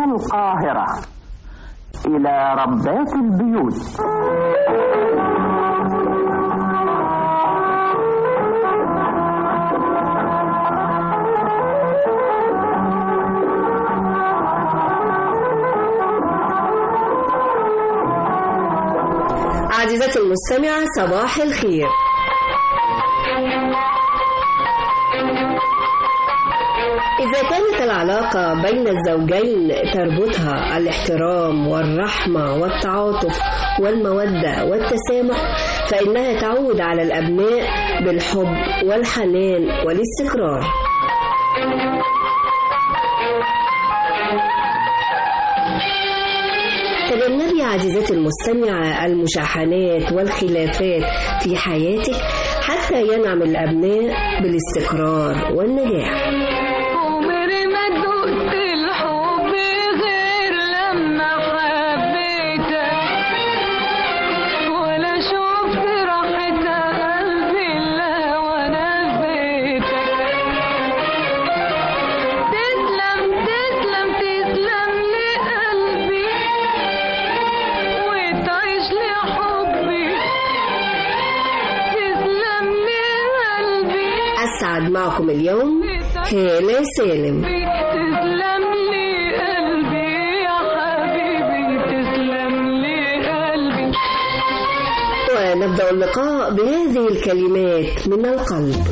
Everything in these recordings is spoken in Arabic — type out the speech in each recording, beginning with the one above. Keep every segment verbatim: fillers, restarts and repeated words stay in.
من القاهرة إلى ربات البيوت. عزيزتي المستمعة، صباح الخير. إذا كانت العلاقة بين الزوجين تربطها الاحترام والرحمة والتعاطف والمودة والتسامح، فإنها تعود على الأبناء بالحب والحنان والاستقرار. تجنبي عزيزتي المستمعة المشاحنات والخلافات في حياتك حتى ينعم الأبناء بالاستقرار والنجاح. أسعد معكم اليوم هالة سالم. تسلم لي قلبي يا حبيبي، تسلم لي قلبي. ونبدأ اللقاء بهذه الكلمات من القلب.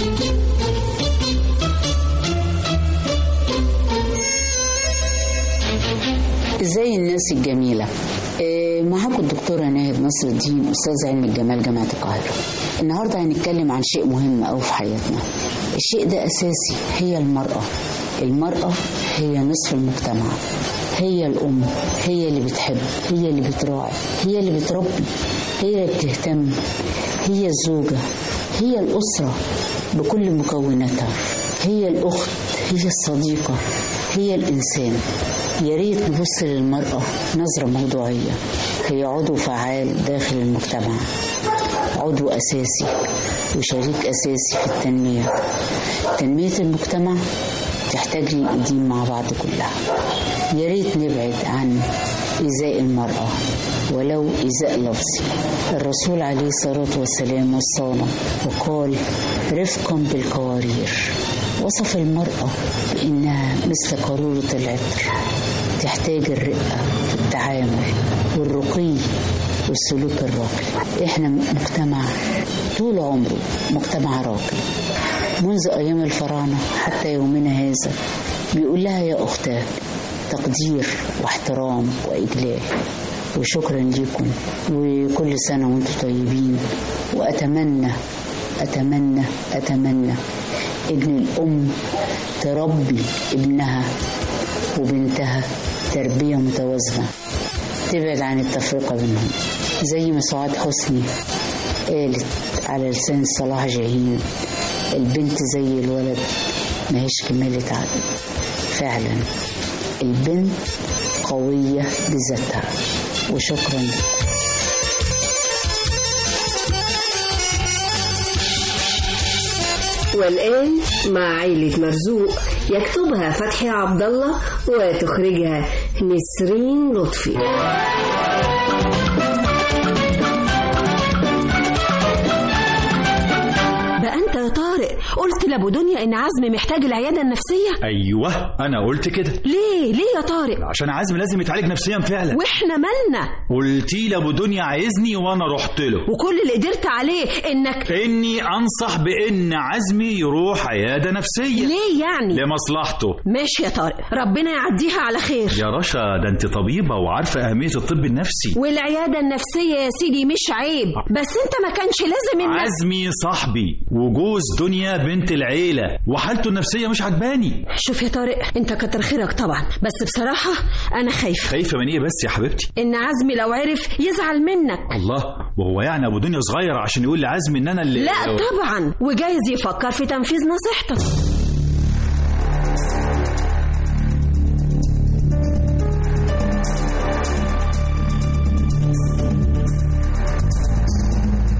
ازاي الناس الجميلة؟ معاكم الدكتورة ناهد نصر الدين، أستاذ علم الجمال جامعة القاهرة. النهاردة هنتكلم عن شيء مهم أوي في حياتنا. الشيء ده أساسي، هي المرأة. المرأة هي نصف المجتمع، هي الأم، هي اللي بتحب، هي اللي بتراعي، هي اللي بتربي، هي اللي بتهتم، هي الزوجة، هي الأسرة بكل مكوناتها، هي الأخت، هي الصديقة، هي الإنسان. يا ريت نبص للمرأة نظرة موضوعية. هي عضو فعال داخل المجتمع، عضو أساسي وشريك أساسي في التنمية. تنمية المجتمع تحتاج للقديم مع بعض كلها. يا ريت نبعد عن إيذاء المرأة ولو إيذاء لفظي. الرسول عليه الصلاة والسلام وصانا وقال رفقا بالقوارير. وصف المرأة بأنها مثل قارورة العطر، تحتاج الرقة في التعامل والرقي والسلوك الراقي. احنا مجتمع طول عمره مجتمع راقي، منذ أيام الفراعنة حتى يومنا هذا بيقول لها يا أختاه، تقدير واحترام وإجلال. وشكرا لكم، وكل سنة وانتم طيبين. وأتمنى أتمنى أتمنى إن الأم تربي ابنها وبنتها تربية متوازنة، تبعد عن التفرقة بينهم. زي ما سعاد حسني قالت على لسان صلاح جاهين، البنت زي الولد ما هيش كمالة عدد. فعلا البنت قوية بذاتها. وشكرا. والآن مع عائلة مرزوق، يكتبها فتحي عبد الله وتخرجها نسرين لطفي. بقى انت يا طارق قلت لابو دنيا ان عزمي محتاج العياده النفسيه؟ ايوه انا قلت كده. ليه ليه يا طارق؟ عشان عزمي لازم يتعالج نفسيا فعلا. واحنا مالنا؟ قلتي لابو دنيا عايزني وانا رحت له، وكل اللي قدرت عليه انك اني انصح بان عزمي يروح عياده نفسيه. ليه يعني؟ لمصلحته. ماشي يا طارق، ربنا يعديها على خير. يا رشا ده انت طبيبه وعارفه اهميه الطب النفسي. والعياده النفسيه يا سيدي مش عيب، بس انت ما كانش لازم انك... عزمي صاحبي وجوز دنيا بنت العيله وحالته النفسيه مش عجباني. شوف يا طارق، انت كتر خيرك طبعا، بس بصراحه انا خايفه. خايفه من ايه بس يا حبيبتي؟ ان عزمي لو عرف يزعل منك. الله، وهو يعني ابو دنيا صغير عشان يقول لعزمي ان انا اللي... لا طبعا، وجايز يفكر في تنفيذ نصيحتك.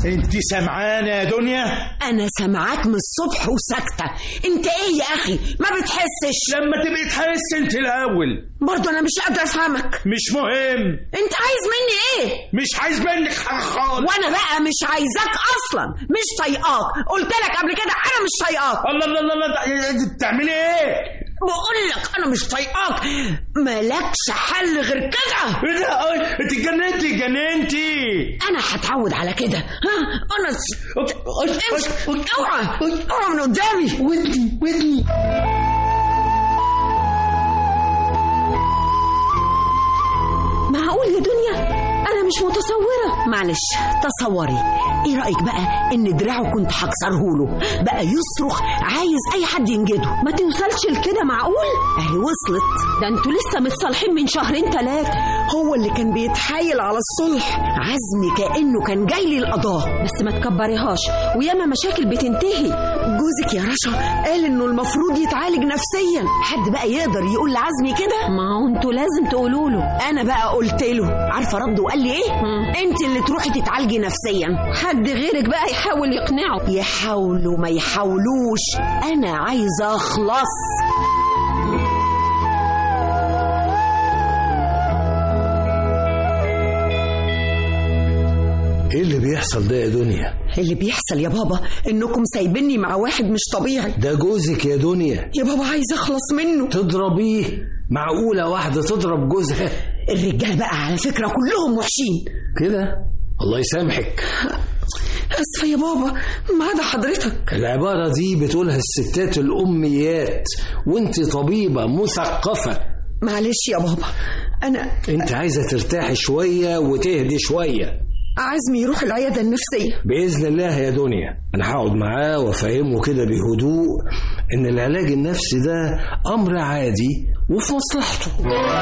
انت سمعانه يا دنيا؟ انا سامعاك من الصبح وساكته. انت ايه يا اخي ما بتحسش؟ لما تبقي تحس انت الاول. برضه انا مش قادره افهمك. مش مهم. انت عايز مني ايه؟ مش عايز منك حاجه خالص. وانا بقى مش عايزاك اصلا، مش طايقاك. قلت لك قبل كده انا مش طايقاك. الله الله الله، انت بتعملي ايه؟ بقول لك انا مش طايقاك، مالكش حل غير كده. ايه ده؟ انت اتجننتي اتجننتي. انا هتعود على كده. ها انا اوعى اوعى من قدامي. ودني ودني. معقول يا دنيا؟ انا مش متصوره. معلش تصوري. ايه رايك بقى ان دراعه كنت هكسره له، بقى يصرخ عايز اي حد ينجده. ما توصلش لكده. معقول؟ اهي وصلت. ده انتوا لسه متصالحين من شهرين ثلاثه. هو اللي كان بيتحايل على الصلح. عزمي كانه كان جاي لي القضاء. بس ما تكبريهاش، وياما مشاكل بتنتهي. جوزك يا رشا قال انه المفروض يتعالج نفسيا. حد بقى يقدر يقول لعزمي كده؟ ما هو انتوا لازم تقولوا له. انا بقى قلت له. عارفه رده وقال لي ايه؟ انت اللي تروحي تتعالجي نفسيا. حد غيرك بقى يحاول يقنعه. يحاولوا ما يحاولوش، انا عايزه اخلص. ايه اللي بيحصل ده يا دنيا؟ اللي بيحصل يا بابا انكم سايبيني مع واحد مش طبيعي. ده جوزك يا دنيا. يا بابا عايزه اخلص منه. تضربيه؟ معقوله واحده تضرب جوزها؟ الرجال بقى على فكره كلهم وحشين كده. الله يسامحك. اسفه يا بابا، ما عدا حضرتك. العباره دي بتقولها الستات الاميات، وانت طبيبه مثقفه. معلش يا بابا، انا انت عايزه ترتاحي شويه وتهدي شويه. عزمي يروح العياده النفسيه باذن الله يا دنيا. انا هقعد معاه وافهمه كده بهدوء ان العلاج النفسي ده امر عادي وفي مصلحته.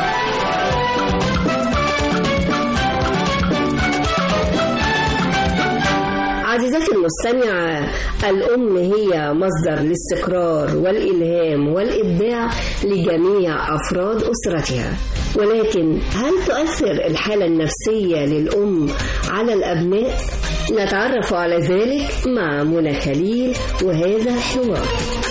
عزيزتي المستمعة، الأم هي مصدر الاستقرار والإلهام والإبداع لجميع أفراد أسرتها، ولكن هل تؤثر الحالة النفسية للأم على الأبناء؟ نتعرف على ذلك مع منى خليل وهذا الحوار.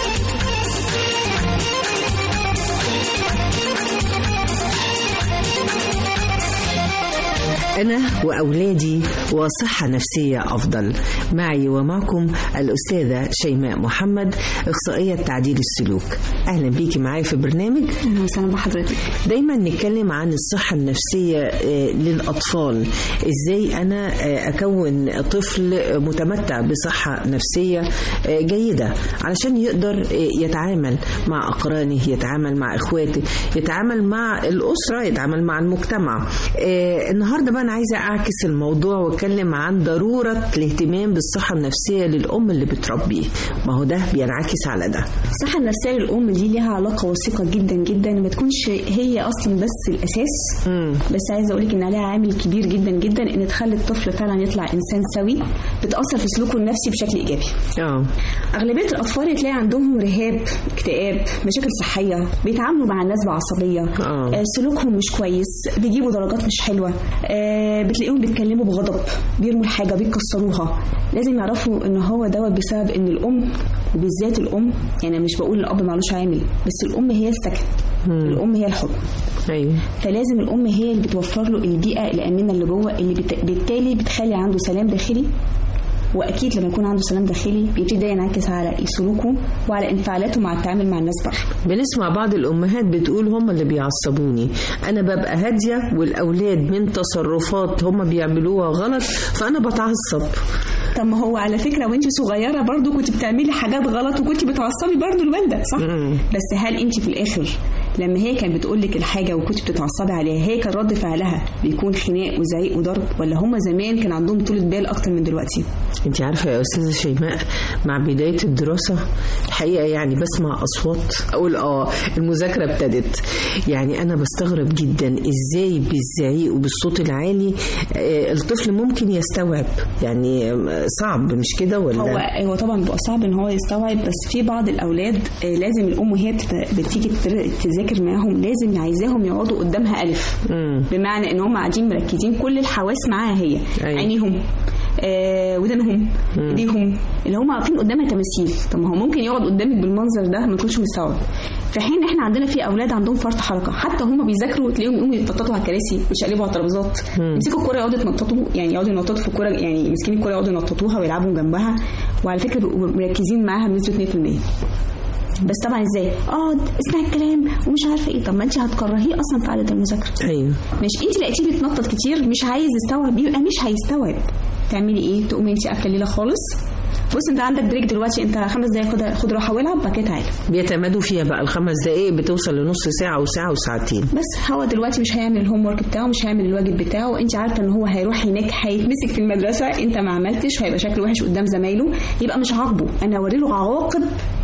أنا وأولادي وصحة نفسية أفضل. معي ومعكم الأستاذة شيماء محمد، إخصائية تعديل السلوك. أهلا بيكي معايا في برنامج. أهلا وسهلا بحضرتك. دايما نتكلم عن الصحة النفسية للأطفال، إزاي أنا أكون طفل متمتع بصحة نفسية جيدة علشان يقدر يتعامل مع أقرانه، يتعامل مع إخواته، يتعامل مع الأسرة، يتعامل مع المجتمع. النهاردة بقى أنا عايزة أعكس الموضوع وأتكلم عن ضرورة الاهتمام بالصحة النفسية للأم اللي بتربيه. ما هو ده بينعكس على ده. الصحة النفسية للأم دي ليها علاقة وثيقة جدا جدا، ما تكونش هي أصلا بس الأساس. مم. بس عايزة أقولك إن عليها عامل كبير جدا جدا إن تخلي الطفل فعلا يطلع إنسان سوي، بتأثر في سلوكه النفسي بشكل إيجابي. اه أغلبية الأطفال تلاقي عندهم رهاب، اكتئاب، مشاكل صحية، بيتعاملوا مع الناس بعصبية. اه آه سلوكهم مش كويس، بيجيبوا درجات مش حلوة. آه بتلاقيهم بيتكلموا بغضب، بيرموا الحاجة، بيكسروها. لازم يعرفوا ان هو دوت بسبب ان الام، وبالذات الام، يعني مش بقول الاب معلوش عامل، بس الام هي السكن. مم. الام هي الحب. ايوه. فلازم الام هي اللي بتوفر له البيئة الآمنة اللي جوه، اللي بت... بالتالي بتخلي عنده سلام داخلي. واكيد لما يكون عنده سلام داخلي بيبتدي ينعكس على سلوكه وعلى انفعالاته مع التعامل مع الناس بره. بنسمع بعض الامهات بتقول هم اللي بيعصبوني، انا ببقى هاديه والاولاد من تصرفات هم بيعملوها غلط فانا بتعصب. طب ما هو على فكره وانت صغيره برضو كنت بتعملي حاجات غلط وكنت بتعصبي برضو لوالدك، صح؟ مم. بس هل انت في الاخر لما هي كانت بتقول لك الحاجه وكنت بتتعصبي عليها، هي كان رد فعلها بيكون خناق وزعيق وضرب، ولا هم زمان كان عندهم طولة بال اكتر من دلوقتي؟ انت عارفه يا استاذه شيماء، مع بدايه الدراسه الحقيقه يعني بسمع اصوات اقول اه المذاكره ابتدت. يعني انا بستغرب جدا ازاي بالزعيق وبالصوت العالي الطفل ممكن يستوعب. يعني صعب مش كده ولا؟ هو هو طبعا بيبقى صعب ان هو يستوعب، بس في بعض الاولاد لازم الام وهي بتيجي تذاكر بذاكر معاهم لازم عايزاهم يقعدوا قدامها ألف. مم. بمعنى ان هم قاعدين مركزين كل الحواس معاها هي. أيوة. عينيهم، آه، ودانهم، ايديهم، اللي هم واقفين قدامها تماثيل. طب ما هو ممكن يقعد قدامك بالمنظر ده ما يكونش مستوعب. في حين احنا عندنا في اولاد عندهم فرط حركه، حتى هم بيذاكروا تلاقيهم يقوموا يتنططوا على الكراسي ويشقلبوا على الترابيزات، يمسكوا الكوره يقعدوا يتنططوا، يعني يقعدوا ينططوا في الكوره، يعني مسكين الكوره يقعدوا ينططوها ويلعبوا جنبها، وعلى فكره بيبقوا مركزين معاها بنسبه اثنين بالمية. بس طبعا ازاي اقعد اسمع الكلام ومش عارفه ايه؟ طب ما انت هتكرهيه اصلا في عاده المذاكره. ايوه مش انت لقيتيه بيتنطط كتير مش عايز يستوعب، يبقى مش هيستوعب. تعملي ايه؟ تقومي انت قافله الليله خالص. بص انت عندك بريك دلوقتي، انت خمس دقايق خد خد راحه والعب، بعد كده تعالى. بيتمادوا فيها بقى، الخمس دقايق بتوصل لنص ساعه وساعه وساعتين. بس هو دلوقتي مش هيعمل الهوم ورك بتاعه، مش هيعمل الواجب بتاعه، وانت عارفه ان هو هيروح هناك هيتمسك في المدرسه، انت ما عملتش، هيبقى شكله وحش قدام زمايله، يبقى مش عاقبه، انا اوري له عواقب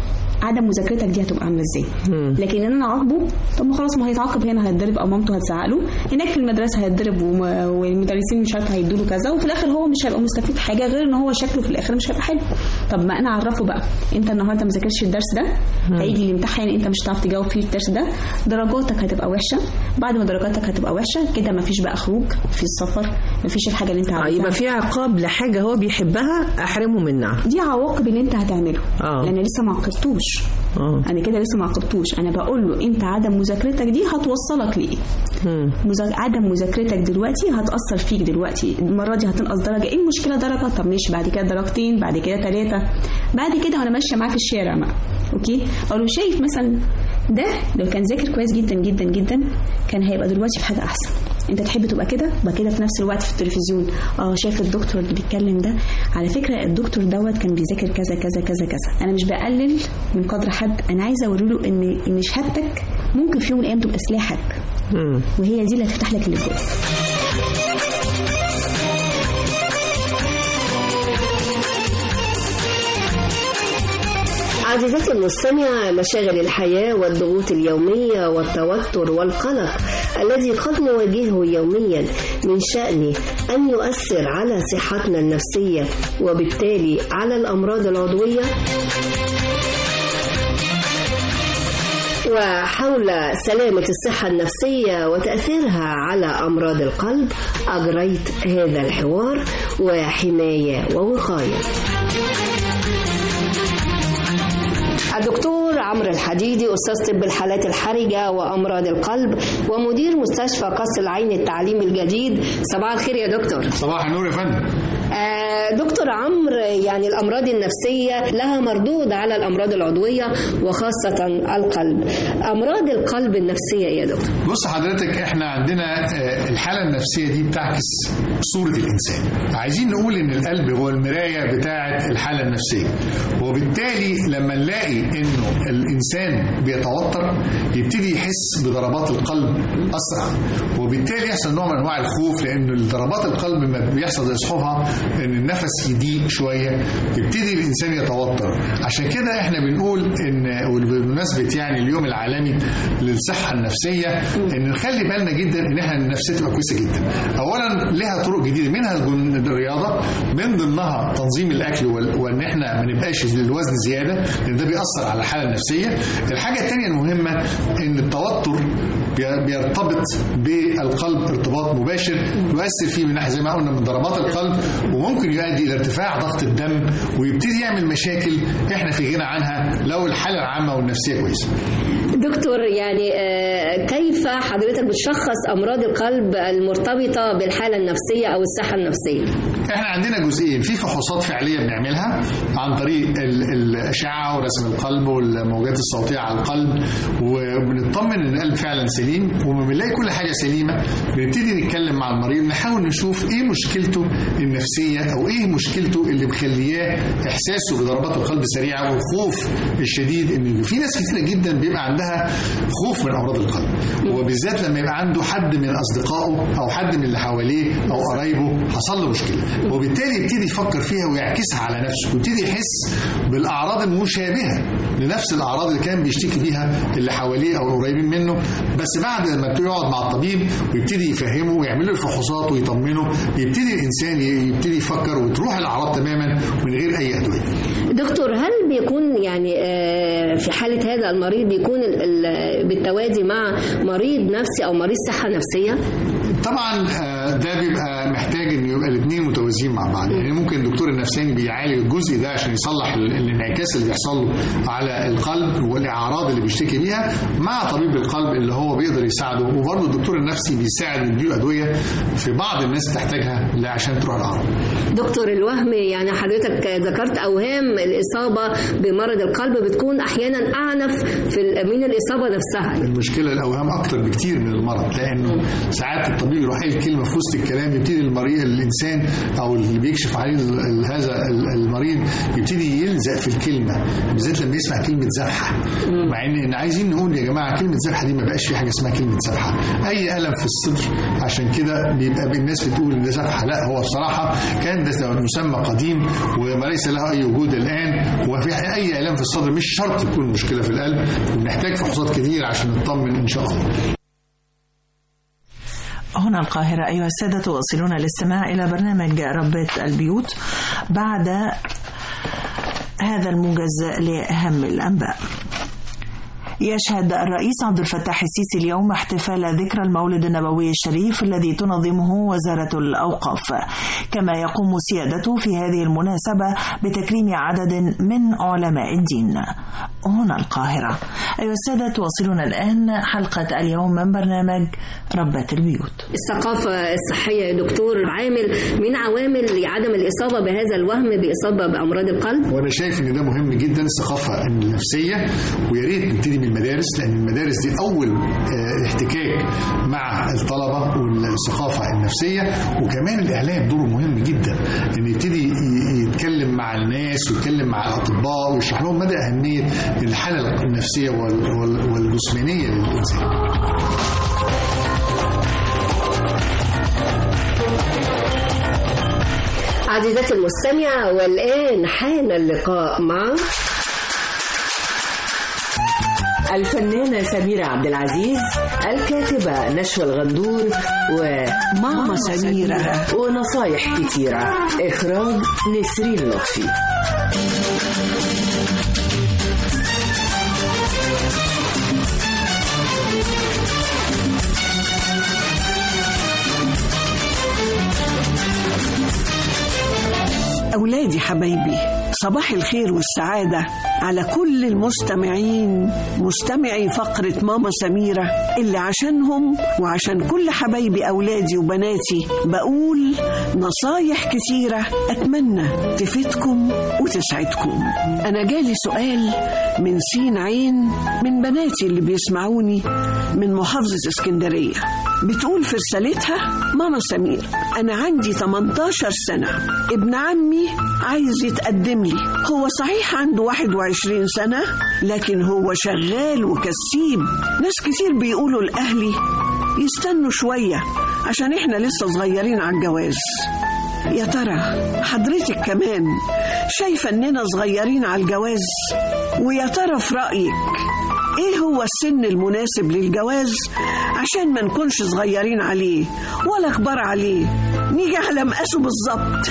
عدم مذاكرتك دي هتبقى عامله ازاي. لكن ان انا اعاقبه، طب ما خلاص ما هيتعاقب هنا هيتضرب او مامته هتزعق له، هناك في المدرسه هيتضرب والمدرسين مش عارفه هيدوا له كذا، وفي الاخر هو مش هيبقى مستفيد حاجه غير ان هو شكله في الاخر مش هيبقى حلو. طب ما انا اعرفه بقى انت النهارده ما ذاكرتش الدرس ده، هيجي الامتحان انت مش هتعرف تجاوب فيه الدرس ده، درجاتك هتبقى وحشه، بعد ما درجاتك هتبقى وحشه كده ما فيش بقى خروج في السفر، ما فيش الحاجه اللي انت عايزها، يبقى في عقاب لحاجه هو بيحبها احرمه منها. دي عواقب اللي انت هتعمله آه. لان لسه ما عاقبتوش. اه انا كده لسه ما عاقبتوش، انا بقول له انت عدم مذاكرتك دي هتوصلك لايه. مذا... عدم مذاكرتك دلوقتي هتاثر فيك دلوقتي، المره دي هتنقص درجه، ايه المشكله درجه، طب ماشي بعد كده درجتين، بعد كده ثلاثه، بعد كده وانا ماشيه معاه في الشارع بقى اوكي، اقول له شايف مثلا ده لو كان ذاكر كويس جدا جدا جدا كان هيبقى دلوقتي في حاجه احسن، انت تحب تبقى كده بقى كده في نفس الوقت في التلفزيون، اه شايف الدكتور اللي بيتكلم ده، على فكره الدكتور دوت كان بيذاكر كذا كذا كذا كذا. انا مش بقلل من قدر حد، انا عايزه اوري له ان ان شهادتك ممكن في يوم من الايام تبقى سلاحك، وهي دي اللي هتفتح لك اللي جواك. عزيزتي المستمع، مشاغل الحياة والضغوط اليومية والتوتر والقلق الذي قد نواجهه يوميا من شأنه أن يؤثر على صحتنا النفسية وبالتالي على الأمراض العضوية. وحول سلامة الصحة النفسية وتأثيرها على أمراض القلب أجريت هذا الحوار وحماية ووقاية. الدكتور عمرو الحديدي أستاذ طب الحالات الحرجة وأمراض القلب ومدير مستشفى قصر العين التعليم الجديد. صباح الخير يا دكتور. صباح النور يا فندم. آه دكتور عمرو، يعني الأمراض النفسية لها مردود على الأمراض العضوية وخاصة القلب. أمراض القلب النفسية يا دكتور. بص حضرتك، احنا عندنا الحالة النفسية دي بتعكس صورة الإنسان. عايزين نقول إن القلب هو المراية بتاعة الحالة النفسية، وبالتالي لما نلاقي إنه الإنسان بيتوتر يبتدي يحس بضربات القلب أسرع، وبالتالي يحصل نوع من أنواع الخوف، لأن ضربات القلب ما بيحصل يصحبها ان النفس يضيق شويه يبتدي الانسان يتوتر. عشان كده احنا بنقول ان وبمناسبه يعني اليوم العالمي للصحه النفسيه ان نخلي بالنا جدا ان احنا النفسيه تبقى كويسه جدا. اولا لها طرق جديده، منها الرياضه، من ضمنها تنظيم الاكل وان احنا ما نبقاش الوزن زياده لان ده بيأثر على الحاله النفسيه. الحاجه الثانيه المهمه ان التوتر بيرتبط بالقلب ارتباط مباشر، يؤثر فيه من ناحيه زي ما قلنا من ضربات القلب، وممكن يؤدي الى ارتفاع ضغط الدم ويبتدي يعمل مشاكل احنا في غنى عنها لو الحاله العامه والنفسيه كويسه. دكتور، يعني كيف حضرتك بتشخص امراض القلب المرتبطه بالحاله النفسيه او الصحه النفسيه؟ احنا عندنا جزئين، في فحوصات فعليه بنعملها عن طريق الاشعه ورسم القلب والموجات الصوتيه على القلب، وبنطمن ان القلب فعلا سليم، وما بنلاقي كل حاجه سليمه بنبتدي نتكلم مع المريض نحاول نشوف ايه مشكلته النفسيه او ايه مشكلته اللي مخلياه احساسه بضربات القلب سريعه والخوف الشديد. ان في ناس كتيره جدا بيبقى عندها خوف من امراض القلب، وبالذات لما يبقى عنده حد من اصدقائه او حد من اللي حواليه او قرايبه حصل له مشكله، وبالتالي يبتدي يفكر فيها ويعكسها على نفسه ويبتدي يحس بالاعراض المشابهه لنفس الاعراض اللي كان بيشتكي بيها اللي حواليه او القريبين منه. بس بعد ما يقعد مع الطبيب ويبتدي يفهمه ويعمل له فحوصات ويطمنه، يبتدي الانسان يبتدي يفكر وتروح الاعراض تماما من غير اي ادويه. دكتور، هل بيكون يعني في حالة هذا المريض بيكون بالتوازي مع مريض نفسي أو مريض صحة نفسية؟ طبعا ده بيبقى محتاج ان يبقى الاثنين متوازيين مع بعض. يعني ممكن الدكتور النفساني بيعالج الجزء ده عشان يصلح الانعكاس اللي بيحصل له على القلب والاعراض اللي بيشتكي بيها، مع طبيب القلب اللي هو بيقدر يساعده، وبرضه الدكتور النفسي بيساعد ويديله ادويه في بعض الناس تحتاجها عشان تروح الاعراض. دكتور، الوهم يعني حضرتك ذكرت اوهام الاصابه بمرض القلب بتكون احيانا اعنف في من الاصابه نفسها. المشكله الاوهام اكتر بكتير من المرض، لانه ساعات الطبيب يروح قايل كلمه في وسط الكلام يبتدي المريض الانسان او اللي بيكشف عليه هذا المريض يبتدي يلزق في الكلمه، بالذات لما يسمع كلمه ذبحه. مع ان عايزين نقول يا جماعه كلمه ذبحه دي ما بقاش في حاجه اسمها كلمه ذبحه، اي الم في الصدر عشان كده بيبقى الناس بتقول ده ذبحه. لا، هو بصراحه كان ده مسمى قديم وليس له اي وجود الان، وفي اي الم في الصدر مش شرط تكون مشكله في القلب، وبنحتاج فحوصات كتير عشان نطمن ان شاء الله. هنا القاهرة. أيها السادة، تواصلون الاستماع إلى برنامج ربات البيوت بعد هذا الموجز لأهم الأنباء. يشهد الرئيس عبد الفتاح السيسي اليوم احتفال ذكرى المولد النبوي الشريف الذي تنظمه وزارة الأوقاف، كما يقوم سيادته في هذه المناسبة بتكريم عدد من علماء الدين. هنا القاهرة. أيها السادة، تواصلون الآن حلقة اليوم من برنامج ربات البيوت. الثقافة الصحية يا دكتور عامل من عوامل عدم الإصابة بهذا الوهم بإصابة بأمراض القلب، وأنا شايف إن ده مهم جدا، الثقافة النفسية، ويا ريت نبتدي من المدارس، لأن المدارس دي أول احتكاك مع الطلبة والثقافة النفسية. وكمان الإعلام دوره مهم جدا، إن يبتدي يتكلم مع الناس ويتكلم مع الأطباء ويشرح لهم مدى أهمية الحالة النفسية والجسمانية للإنسان. عزيزتي المستمعة، والآن حان اللقاء مع الفنانة سميرة عبد العزيز، الكاتبة نشوى الغندور، وماما سميرة، ونصايح كتيرة. إخراج نسرين لطفي. أولادي حبايبي، صباح الخير والسعادة على كل المستمعين، مستمعي فقرة ماما سميرة، اللي عشانهم وعشان كل حبايبي أولادي وبناتي بقول نصايح كتيرة أتمنى تفيدكم وتسعدكم. أنا جالي سؤال من سين عين من بناتي اللي بيسمعوني من محافظة اسكندرية، بتقول في رسالتها: ماما سمير، أنا عندي ثمانية عشر سنة، ابن عمي عايز يتقدم لي، هو صحيح عنده واحد وعشرين سنة لكن هو شغال وكسيب. ناس كتير بيقولوا لأهلي يستنوا شوية عشان إحنا لسه صغيرين على الجواز. يا ترى حضرتك كمان شايفة إننا صغيرين على الجواز؟ ويا ترى في رأيك إيه هو السن المناسب للجواز عشان ما نكونش صغيرين عليه ولا كبار عليه، نيجي على مقاسه بالظبط؟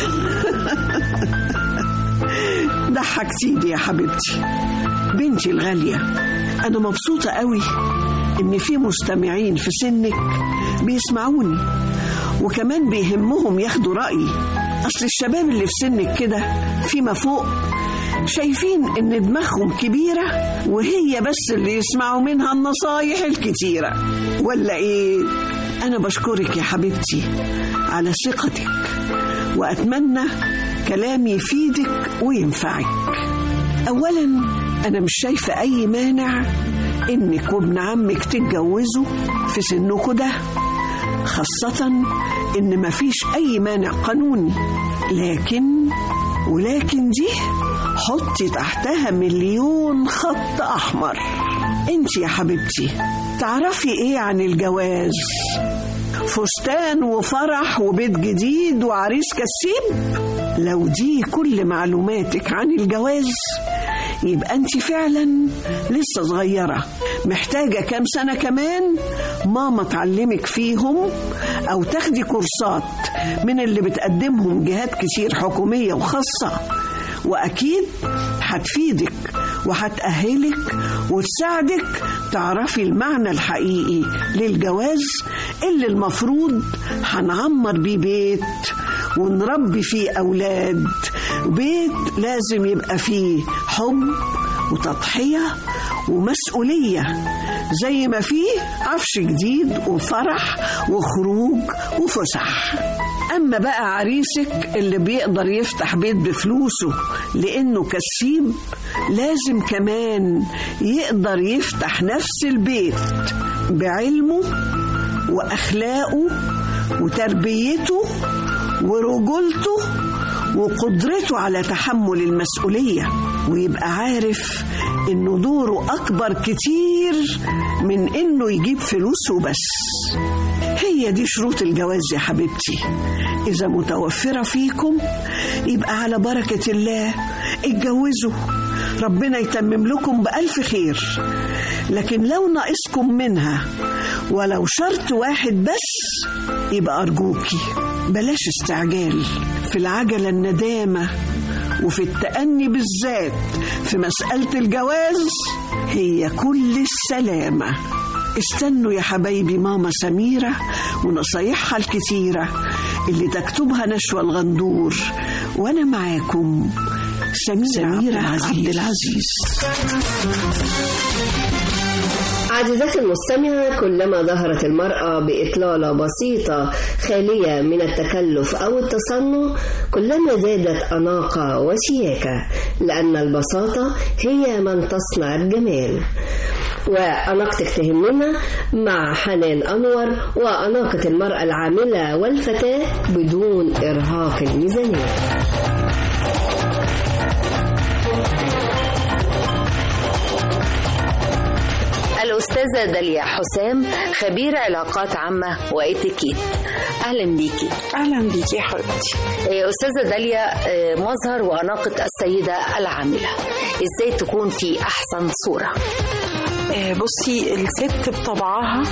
ضحكتيني يا حبيبتي بنتي الغالية. أنا مبسوطة قوي إن في مستمعين في سنك بيسمعوني وكمان بيهمهم ياخدوا رأيي. أصل الشباب اللي في سنك كده فيما فوق شايفين إن دماغهم كبيرة وهي بس اللي يسمعوا منها النصايح الكتيرة، ولا إيه؟ أنا بشكرك يا حبيبتي على ثقتك، وأتمنى كلامي يفيدك وينفعك. أولا، أنا مش شايفة أي مانع إنك وابن عمك تتجوزوا في سنكوا ده، خاصة إن مفيش أي مانع قانوني. لكن ولكن دي حطي تحتها مليون خط أحمر. انت يا حبيبتي تعرفي ايه عن الجواز؟ فستان وفرح وبيت جديد وعريس كسيب؟ لو دي كل معلوماتك عن الجواز يبقى انت فعلا لسه صغيرة، محتاجة كام سنة كمان ماما تعلمك فيهم، او تاخدي كورسات من اللي بتقدمهم جهات كتير حكومية وخاصة، واكيد هتفيدك وهتأهلك وتساعدك تعرفي المعنى الحقيقي للجواز اللي المفروض هنعمر بيه بيت ونربي فيه أولاد، بيت لازم يبقى فيه حب وتضحية ومسؤولية، زي ما فيه عفش جديد وفرح وخروج وفسح. أما بقى عريسك اللي بيقدر يفتح بيت بفلوسه لأنه كسيب، لازم كمان يقدر يفتح نفس البيت بعلمه وأخلاقه وتربيته ورجولته وقدرته على تحمل المسؤولية، ويبقى عارف إنه دوره أكبر كتير من إنه يجيب فلوسه بس. هي دي شروط الجواز يا حبيبتي، إذا متوفرة فيكم يبقى على بركة الله اتجوزوا، ربنا يتمم لكم بألف خير. لكن لو ناقصكم منها ولو شرط واحد بس يبقى أرجوكي بلاش استعجال في العجلة الندامة، وفي التأني بالذات في مسألة الجواز هي كل السلامة. استنوا يا حبايبي ماما سميرة ونصايحها الكتيرة اللي تكتبها نشوى الغندور، وأنا معاكم سميرة, سميرة عبد العزيز. عزيزتي المستمعة، كلما ظهرت المرأة بإطلالة بسيطة خالية من التكلف أو التصنع كلما زادت أناقة وشياكة، لأن البساطة هي من تصنع الجمال. وأناقتك تهمنا مع حنان أنور، وأناقة المرأة العاملة والفتاة بدون إرهاق الميزانية. الأستاذة داليا حسام، خبير علاقات عامة وإتيكيت، أهلا بيكي. أهلا بيكي يا حبيبتي. أستاذة داليا، مظهر وأناقة السيدة العاملة إزاي تكون في أحسن صورة؟ بصي، الست بطبعها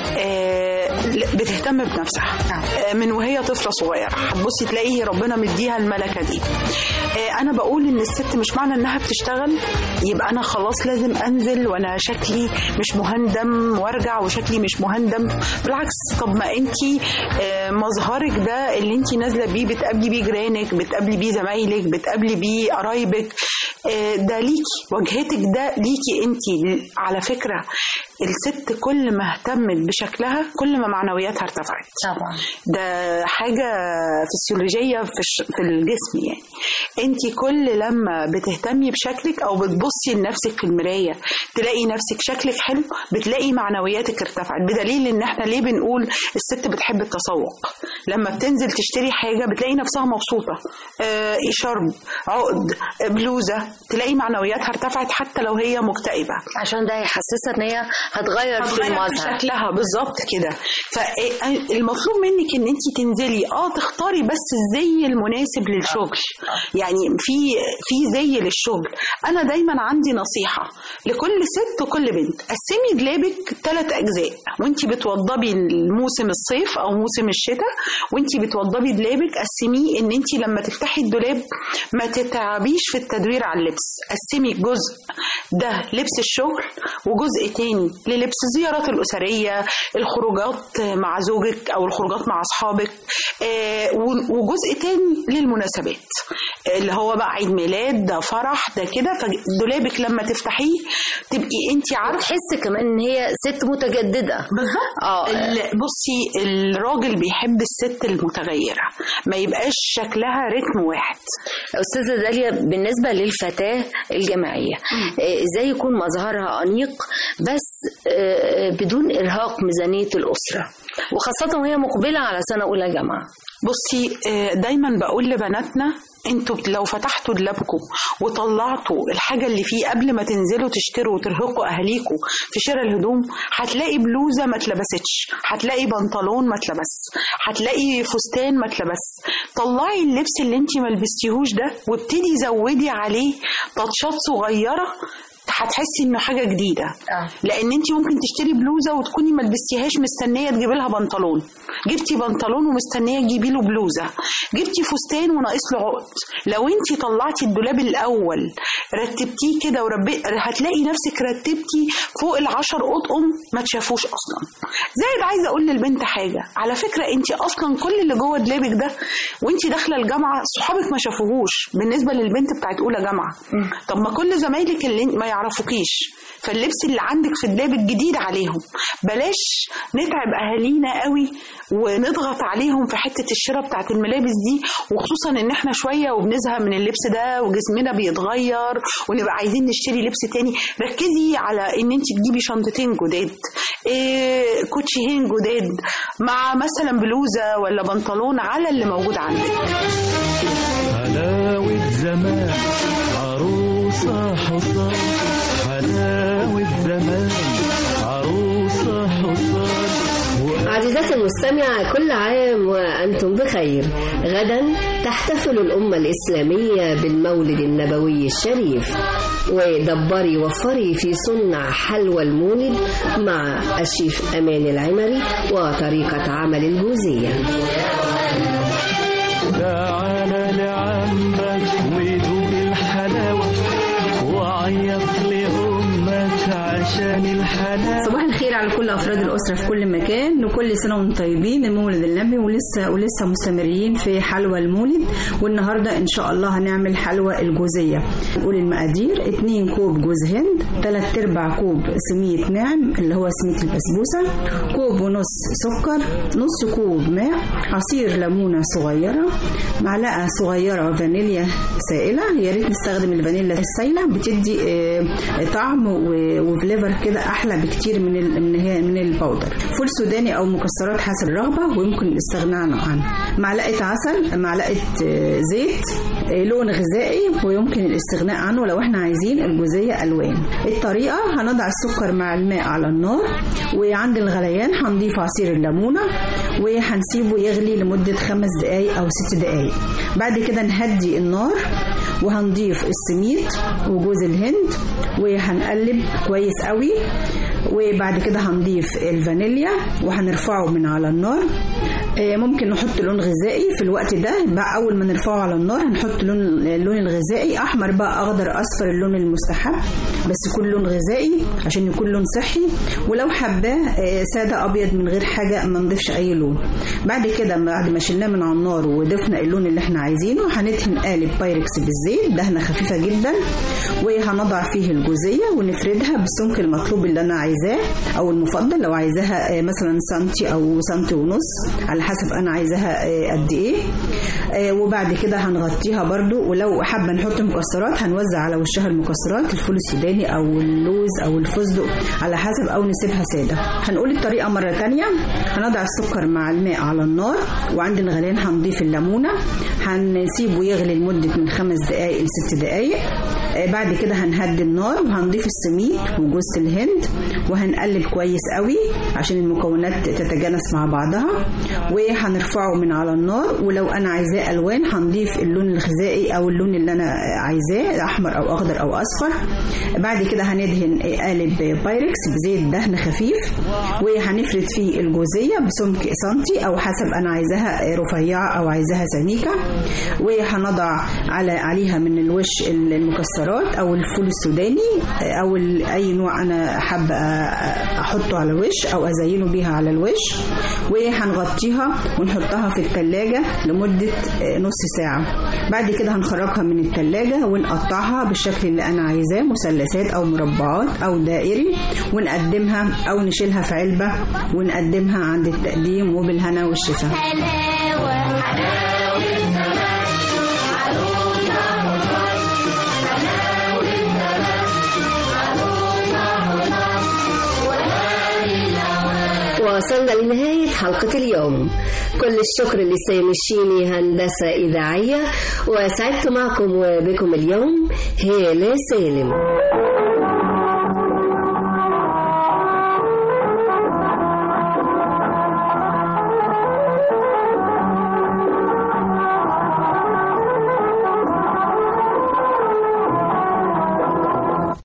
بتهتم بنفسها من وهي طفلة صغيرة، هتبصي تلاقيه ربنا مديها الملكة دي. أنا بقول إن الست مش معنى إنها بتشتغل يبقى أنا خلاص لازم أنزل وأنا شكلي مش مهندم وأرجع وشكلي مش مهندم. بالعكس، طب ما أنتي مظهرك ده اللي أنتي نازلة بيه بتقابلي بيه جيرانك، بتقابلي بيه زمايلك، بتقابلي بيه قرايبك، ده ليكي، وجهتك ده ليكي أنتي. على فكرة الست كل ما اهتمت بشكلها كل ما معنوياتها ارتفعت. طبعا ده حاجة فسيولوجية في في الجسم. يعني انتي كل لما بتهتمي بشكلك او بتبصي لنفسك في المراية تلاقي نفسك شكلك حلو، بتلاقي معنوياتك ارتفعت. بدليل ان احنا ليه بنقول الست بتحب التسوق؟ لما بتنزل تشتري حاجة بتلاقي نفسها مبسوطة، اه شرب، عقد، بلوزة، تلاقي معنوياتها ارتفعت حتى لو هي مكتئبة، عشان ده يحسسها ان هي هتغير, هتغير في المظهر شكلها بالظبط كده. فالمطلوب منك ان انت تنزلي اه تختاري بس الزي المناسب للشغل. يعني في في زي للشغل. انا دايما عندي نصيحة لكل ست وكل بنت، قسمي دولابك ثلاث اجزاء وانت بتوضبي الموسم الصيف او موسم الشتاء، وانت بتوضبي دولابك قسميه ان انت لما تفتحي الدولاب ما تتعبيش في التدوير على اللبس. قسمي جزء ده لبس الشغل وجزء تاني للبس الزيارات الأسرية، الخروجات مع زوجك أو الخروجات مع أصحابك، وجزء تاني للمناسبات اللي هو بقى عيد ميلاد، ده فرح، ده كده. فدولابك لما تفتحيه تبقي انت عارفه، تحس كمان ان هي ست متجدده. بالظبط. اه بصي، الراجل بيحب الست المتغيره، ما يبقاش شكلها رتم واحد. أستاذة داليا، بالنسبة للفتاة الجامعية ازاي يكون مظهرها أنيق بس بدون إرهاق ميزانية الأسرة، وخاصة وهي مقبلة على سنة أولى جامعة؟ بصي، دايما بقول لبناتنا انتوا لو فتحتوا دولابكم وطلعتوا الحاجة اللي فيه قبل ما تنزلوا تشتروا وترهقوا أهاليكم في شراء الهدوم، هتلاقي بلوزة ما اتلبستش، هتلاقي بنطلون ما اتلبس، هتلاقي فستان ما اتلبس. طلعي اللبس اللي انت ما لبستيهوش ده وابتدي زودي عليه تاتشات صغيرة، هتحسي انه حاجه جديده. آه. لان انت ممكن تشتري بلوزه وتكوني ما لبستيهاش مستنيه تجيبي لها بنطلون، جبتي بنطلون ومستنيه تجيبي له بلوزه، جبتي فستان وناقص له عقد. لو انت طلعتي الدولاب الاول رتبتيه كده وربي هتلاقي نفسك رتبتي فوق العشر اطقم ما تشافوش اصلا. زائد عايزه اقول للبنت حاجه، على فكره انت اصلا كل اللي جوه دولابك ده وانت داخله الجامعه صحابك ما شافوهوش بالنسبه للبنت بتاعت اولى جامعه. م. طب ما كل زمايلك اللي ما يعرفوكيش، فاللبس اللي عندك في دولابك جديد عليهم. بلاش نتعب اهالينا قوي ونضغط عليهم في حته الشراء بتاعت الملابس دي، وخصوصا ان احنا شويه وبنزهق من اللبس ده وجسمنا بيتغير ونبقى عايزين نشتري لبس تاني. ركزي على ان انت تجيبي شنطتين جداد، إيه كوتشيين جداد مع مثلا بلوزه ولا بنطلون على اللي موجود عندك. حلاوه زمان عروسه حصان، حلاوه زمان عروسه حصان. عزيزاتي المستمعة، كل عام وأنتم بخير. غدا تحتفل الأمة الإسلامية بالمولد النبوي الشريف، ودبري وفري في صنع حلوى المولد مع الشيف أمان العمري وطريقة عمل الجوزية. تعال لعمك وذوق الحلاوة وعيط لأمك عشان الحلاوة. صباح الخير على كل أفراد الأسرة في كل مكان، وكل سنة وانتم طيبين. المولد النبوي ولسه ولسه مستمرين في حلوى المولد، والنهارده إن شاء الله هنعمل حلوى الجوزية. نقول المقادير: اتنين كوب جوز هند، تلات ارباع كوب سميد ناعم اللي هو سميد البسبوسة، كوب ونص سكر، نص كوب ماء، عصير ليمونة صغيرة، معلقة صغيرة فانيليا سائلة. يا ريت نستخدم الفانيليا السائلة، بتدي طعم وفليفر كده أحلى بكتير من من هي من الباودر. فول سوداني أو مكسرات حسب الرغبة ويمكن الاستغناء عنه. معلقة عسل، معلقة زيت، لون غذائي ويمكن الاستغناء عنه لو احنا عايزين الجوزية ألوان. الطريقة: هنضع السكر مع الماء على النار، وعند الغليان هنضيف عصير الليمونة وهنسيبه يغلي لمدة خمس دقايق أو ست دقايق. بعد كده نهدي النار وهنضيف السميد وجوز الهند وهنقلب كويس قوي، وبعد كده هنضيف الفانيليا وهنرفعه من على النار. ممكن نحط لون غذائي في الوقت ده بقى. اول ما نرفعه على النار هنحط لون اللون الغذائي، احمر بقى، اخضر، اصفر، اللون المستحب، بس يكون لون غذائي عشان يكون لون صحي. ولو حباه ساده ابيض من غير حاجه ما نضيفش اي لون. بعد كده بعد ما شلناه من على النار وضفنا اللون اللي احنا عايزينه، هندهن قالب بايركس بالزيت، دهنه خفيفه جدا، وهنضع فيه الجوزيه ونفردها بالسمك المطلوب اللي انا عايزاه او المفضل. لو عايزاها مثلا سنتي او سنتي ونص على حسب انا عايزاها قد ايه. وبعد كده هنغطيها برضو، ولو حابه نحط مكسرات هنوزع على وشها المكسرات، الفول السوداني او اللوز او الفستق على حسب، او نسيبها ساده. هنقول الطريقه مره تانية: هنضع السكر مع الماء على النار، وعند الغليان هنضيف الليمونه، هنسيبه يغلي لمده من خمس دقائق لست دقائق. بعد كده هنهدي النار وهنضيف السميد وجوز الهند وهنقلب كويس قوي عشان المكونات تتجانس مع بعضها، وهنرفعه من على النار. ولو انا عايزاه الوان هنضيف اللون الغذائي او اللون اللي انا عايزاه، احمر او اخضر او اصفر. بعد كده هندهن قالب بايركس بزيت دهن خفيف، وهنفرد فيه الجوزيه بسمك سنتي او حسب انا عايزاها رفيعه او عايزاها سميكه، وهنضع على عليها من الوش المكسرات او الفول السوداني او اي نوع انا حابه احطه على الوش او ازينه بيها على الوش، وهنغطيها ونحطها في الثلاجه لمده نص ساعه. بعد كده هنخرجها من الثلاجه ونقطعها بالشكل اللي انا عايزاه، مثلثات او مربعات او دائري، ونقدمها او نشيلها في علبه ونقدمها عند التقديم، وبالهنا والشفا. وصلنا لنهاية حلقة اليوم. كل الشكر لسامي الشيني هندسة إذاعية، وسعدت معكم وبكم اليوم هالة سالم.